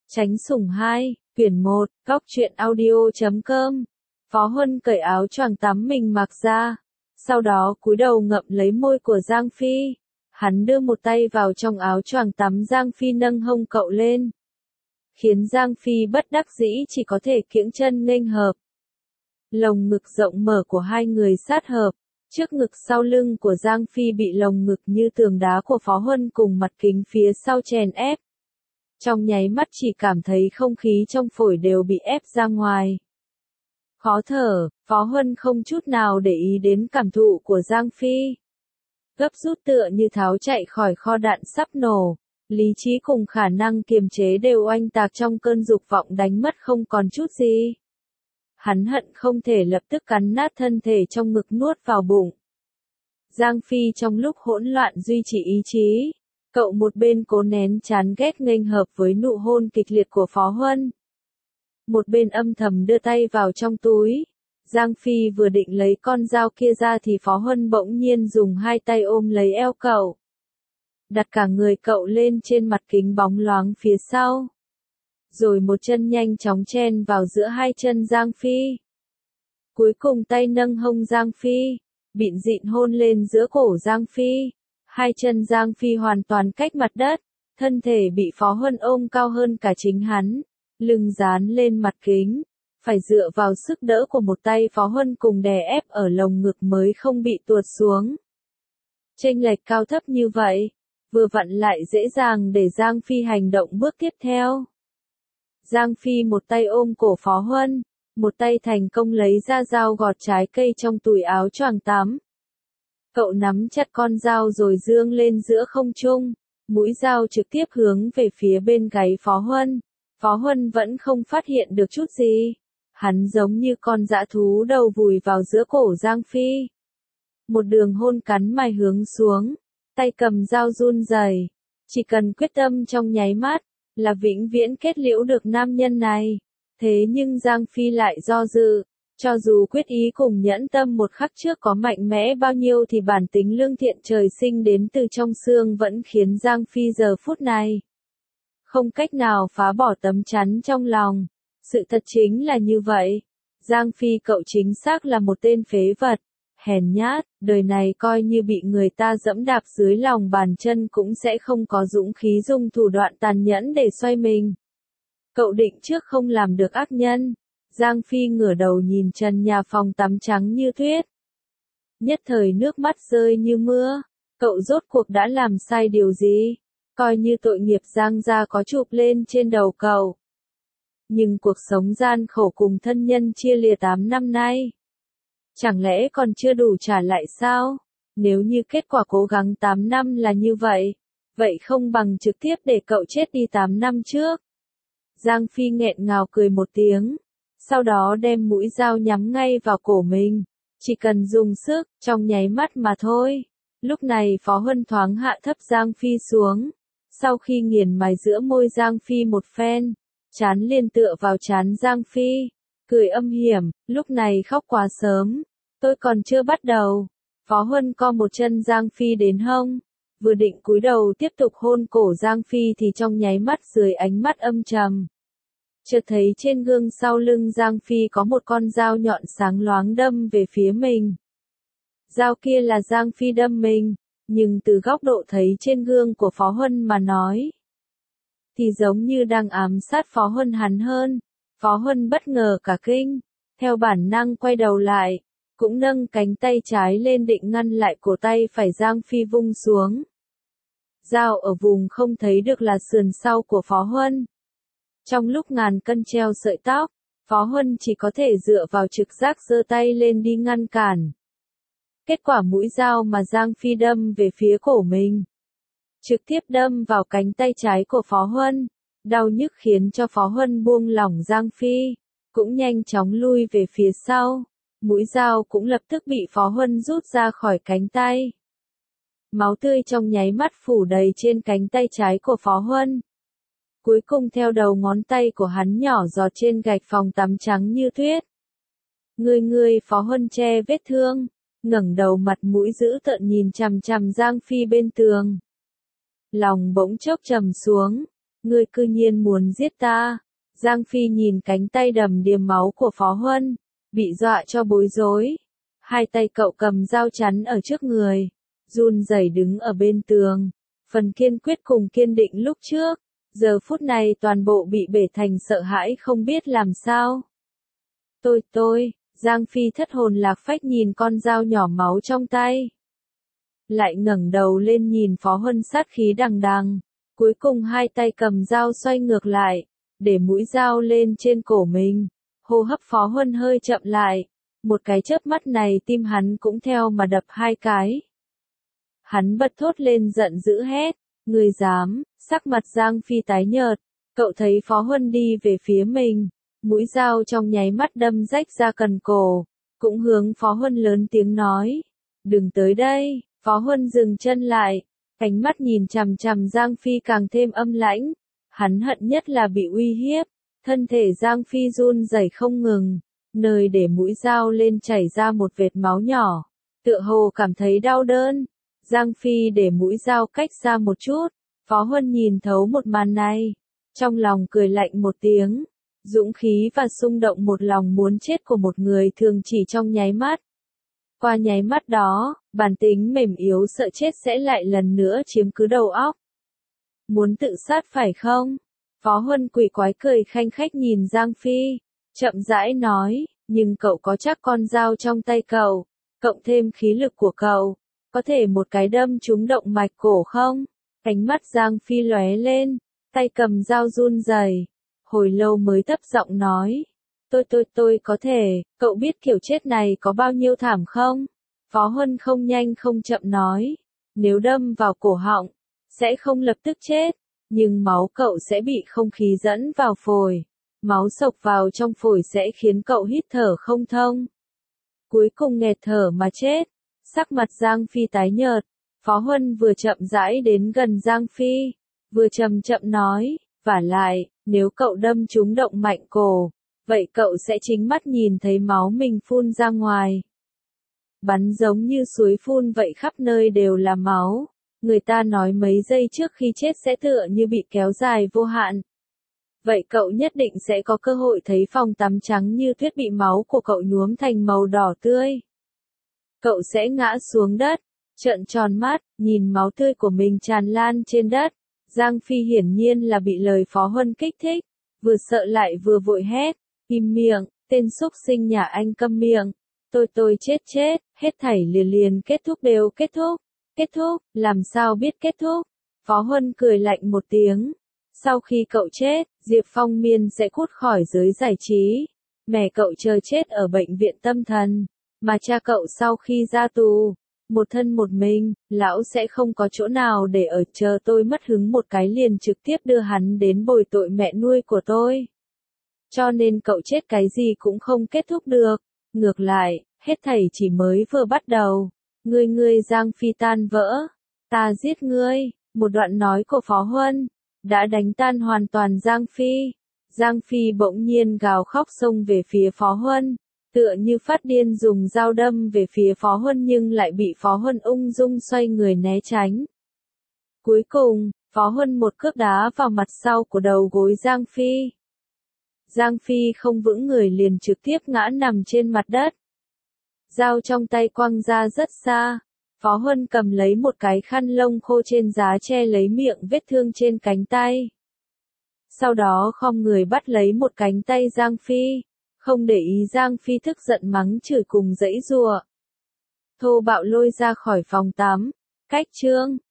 Tránh sủng 2, quyển 1, góc truyện audio.com. Phó Huân cởi áo choàng tắm mình mặc ra, sau đó cúi đầu ngậm lấy môi của Giang Phi. Hắn đưa một tay vào trong áo choàng tắm Giang Phi nâng hông cậu lên, khiến Giang Phi bất đắc dĩ chỉ có thể kiễng chân nghênh hợp. Lồng ngực rộng mở của hai người sát hợp, trước ngực sau lưng của Giang Phi bị lồng ngực như tường đá của Phó Huân cùng mặt kính phía sau chèn ép. Trong nháy mắt chỉ cảm thấy không khí trong phổi đều bị ép ra ngoài. Khó thở, Phó Huân không chút nào để ý đến cảm thụ của Giang Phi. Gấp rút tựa như tháo chạy khỏi kho đạn sắp nổ, lý trí cùng khả năng kiềm chế đều oanh tạc trong cơn dục vọng đánh mất không còn chút gì. Hắn hận không thể lập tức cắn nát thân thể trong ngực nuốt vào bụng. Giang Phi trong lúc hỗn loạn duy trì ý chí. Cậu một bên cố nén chán ghét nghênh hợp với nụ hôn kịch liệt của Phó Huân. Một bên âm thầm đưa tay vào trong túi. Giang Phi vừa định lấy con dao kia ra thì Phó Huân bỗng nhiên dùng hai tay ôm lấy eo cậu. Đặt cả người cậu lên trên mặt kính bóng loáng phía sau. Rồi một chân nhanh chóng chen vào giữa hai chân Giang Phi. Cuối cùng tay nâng hông Giang Phi, bịn dịn hôn lên giữa cổ Giang Phi. Hai chân Giang Phi hoàn toàn cách mặt đất, thân thể bị Phó Huân ôm cao hơn cả chính hắn, lưng dán lên mặt kính, phải dựa vào sức đỡ của một tay Phó Huân cùng đè ép ở lồng ngực mới không bị tuột xuống. Chênh lệch cao thấp như vậy, vừa vặn lại dễ dàng để Giang Phi hành động bước tiếp theo. Giang Phi một tay ôm cổ Phó Huân, một tay thành công lấy ra dao gọt trái cây trong túi áo choàng tắm. Cậu nắm chặt con dao rồi dương lên giữa không trung, mũi dao trực tiếp hướng về phía bên gáy Phó Huân. Phó Huân vẫn không phát hiện được chút gì. Hắn giống như con dã thú đầu vùi vào giữa cổ Giang Phi. Một đường hôn cắn mài hướng xuống, tay cầm dao run rẩy. Chỉ cần quyết tâm trong nháy mắt, là vĩnh viễn kết liễu được nam nhân này. Thế nhưng Giang Phi lại do dự. Cho dù quyết ý cùng nhẫn tâm một khắc trước có mạnh mẽ bao nhiêu thì bản tính lương thiện trời sinh đến từ trong xương vẫn khiến Giang Phi giờ phút này không cách nào phá bỏ tấm chắn trong lòng. Sự thật chính là như vậy. Giang Phi cậu chính xác là một tên phế vật, hèn nhát, đời này coi như bị người ta dẫm đạp dưới lòng bàn chân cũng sẽ không có dũng khí dùng thủ đoạn tàn nhẫn để xoay mình. Cậu định trước không làm được ác nhân. Giang Phi ngửa đầu nhìn trần nhà phòng tắm trắng như tuyết. Nhất thời nước mắt rơi như mưa. Cậu rốt cuộc đã làm sai điều gì? Coi như tội nghiệp Giang gia có chụp lên trên đầu cậu. Nhưng cuộc sống gian khổ cùng thân nhân chia lìa 8 năm nay. Chẳng lẽ còn chưa đủ trả lại sao? Nếu như kết quả cố gắng 8 năm là như vậy, vậy không bằng trực tiếp để cậu chết đi 8 năm trước. Giang Phi nghẹn ngào cười một tiếng. Sau đó đem mũi dao nhắm ngay vào cổ mình. Chỉ cần dùng sức, trong nháy mắt mà thôi. Lúc này Phó Huân thoáng hạ thấp Giang Phi xuống. Sau khi nghiền mài giữa môi Giang Phi một phen, trán liền tựa vào trán Giang Phi. Cười âm hiểm, lúc này khóc quá sớm. Tôi còn chưa bắt đầu. Phó Huân co một chân Giang Phi đến hông. Vừa định cúi đầu tiếp tục hôn cổ Giang Phi thì trong nháy mắt dưới ánh mắt âm trầm. Chợt thấy trên gương sau lưng Giang Phi có một con dao nhọn sáng loáng đâm về phía mình. Dao kia là Giang Phi đâm mình, nhưng từ góc độ thấy trên gương của Phó Huân mà nói, thì giống như đang ám sát Phó Huân hắn hơn. Phó Huân bất ngờ cả kinh, theo bản năng quay đầu lại, cũng nâng cánh tay trái lên định ngăn lại cổ tay phải Giang Phi vung xuống. Dao ở vùng không thấy được là sườn sau của Phó Huân. Trong lúc ngàn cân treo sợi tóc, Phó Huân chỉ có thể dựa vào trực giác giơ tay lên đi ngăn cản. Kết quả mũi dao mà Giang Phi đâm về phía cổ mình, trực tiếp đâm vào cánh tay trái của Phó Huân. Đau nhức khiến cho Phó Huân buông lỏng Giang Phi, cũng nhanh chóng lui về phía sau. Mũi dao cũng lập tức bị Phó Huân rút ra khỏi cánh tay. Máu tươi trong nháy mắt phủ đầy trên cánh tay trái của Phó Huân. Cuối cùng theo đầu ngón tay của hắn nhỏ giọt trên gạch phòng tắm trắng như tuyết. Người Phó Huân che vết thương, ngẩng đầu mặt mũi dữ tợn nhìn chằm chằm Giang Phi bên tường. Lòng bỗng chốc trầm xuống, ngươi cư nhiên muốn giết ta. Giang Phi nhìn cánh tay đầm đìa máu của Phó Huân, bị dọa cho bối rối. Hai tay cậu cầm dao chắn ở trước người, run rẩy đứng ở bên tường. Phần kiên quyết cùng kiên định lúc trước, giờ phút này toàn bộ bị bể thành sợ hãi không biết làm sao. Tôi, Giang Phi thất hồn lạc phách nhìn con dao nhỏ máu trong tay. Lại ngẩng đầu lên nhìn Phó Huân sát khí đằng đằng. Cuối cùng hai tay cầm dao xoay ngược lại, để mũi dao lên trên cổ mình. Hô hấp Phó Huân hơi chậm lại. Một cái chớp mắt này tim hắn cũng theo mà đập hai cái. Hắn bật thốt lên giận dữ hét. Người dám, sắc mặt Giang Phi tái nhợt. Cậu thấy Phó Huân đi về phía mình. Mũi dao trong nháy mắt đâm rách ra cần cổ. Cũng hướng Phó Huân lớn tiếng nói. Đừng tới đây. Phó Huân dừng chân lại. Ánh mắt nhìn chằm chằm Giang Phi càng thêm âm lãnh. Hắn hận nhất là bị uy hiếp. Thân thể Giang Phi run rẩy không ngừng. Nơi để mũi dao lên chảy ra một vệt máu nhỏ. Tựa hồ cảm thấy đau đớn. Giang Phi để mũi dao cách xa một chút. Phó Huân nhìn thấu một màn này. Trong lòng cười lạnh một tiếng. Dũng khí và xung động một lòng muốn chết của một người thường chỉ trong nháy mắt. Qua nháy mắt đó, bản tính mềm yếu sợ chết sẽ lại lần nữa chiếm cứ đầu óc. Muốn tự sát phải không? Phó Huân quỷ quái cười khanh khách nhìn Giang Phi. Chậm rãi nói, nhưng cậu có chắc con dao trong tay cậu, cộng thêm khí lực của cậu, có thể một cái đâm trúng động mạch cổ không? Ánh mắt Giang Phi lóe lên, tay cầm dao run rẩy, hồi lâu mới thấp giọng nói. Tôi có thể, cậu biết kiểu chết này có bao nhiêu thảm không? Phó Huân không nhanh không chậm nói, nếu đâm vào cổ họng, sẽ không lập tức chết, nhưng máu cậu sẽ bị không khí dẫn vào phổi. Máu xộc vào trong phổi sẽ khiến cậu hít thở không thông. Cuối cùng nghẹt thở mà chết. Sắc mặt Giang Phi tái nhợt. Phó Huân vừa chậm rãi đến gần Giang Phi, vừa chậm chậm nói, vả lại, nếu cậu đâm trúng động mạch cổ, vậy cậu sẽ chính mắt nhìn thấy máu mình phun ra ngoài. Bắn giống như suối phun vậy khắp nơi đều là máu. Người ta nói mấy giây trước khi chết sẽ tựa như bị kéo dài vô hạn. Vậy cậu nhất định sẽ có cơ hội thấy phòng tắm trắng như tuyết bị máu của cậu nhuốm thành màu đỏ tươi. Cậu sẽ ngã xuống đất, trợn tròn mắt, nhìn máu tươi của mình tràn lan trên đất. Giang Phi hiển nhiên là bị lời Phó Huân kích thích, vừa sợ lại vừa vội hét, im miệng, tên xúc sinh nhà anh câm miệng. Tôi chết, hết thảy liền kết thúc đều kết thúc, làm sao biết kết thúc. Phó Huân cười lạnh một tiếng. Sau khi cậu chết, Diệp Phong Miên sẽ cút khỏi giới giải trí. Mẹ cậu chờ chết ở bệnh viện tâm thần. Mà cha cậu sau khi ra tù, một thân một mình, lão sẽ không có chỗ nào để ở, chờ tôi mất hứng một cái liền trực tiếp đưa hắn đến bồi tội mẹ nuôi của tôi. Cho nên cậu chết cái gì cũng không kết thúc được. Ngược lại, hết thảy chỉ mới vừa bắt đầu. Ngươi Giang Phi tan vỡ. Ta giết ngươi. Một đoạn nói của Phó Huân đã đánh tan hoàn toàn Giang Phi. Giang Phi bỗng nhiên gào khóc xông về phía Phó Huân, tựa như phát điên dùng dao đâm về phía Phó Huân nhưng lại bị Phó Huân ung dung xoay người né tránh. Cuối cùng, Phó Huân một cước đá vào mặt sau của đầu gối Giang Phi. Giang Phi không vững người liền trực tiếp ngã nằm trên mặt đất. Dao trong tay quăng ra rất xa. Phó Huân cầm lấy một cái khăn lông khô trên giá che lấy miệng vết thương trên cánh tay. Sau đó khom người bắt lấy một cánh tay Giang Phi, không để ý Giang Phi tức giận mắng chửi cùng giãy giụa. Thô bạo lôi ra khỏi phòng tắm. Cách chương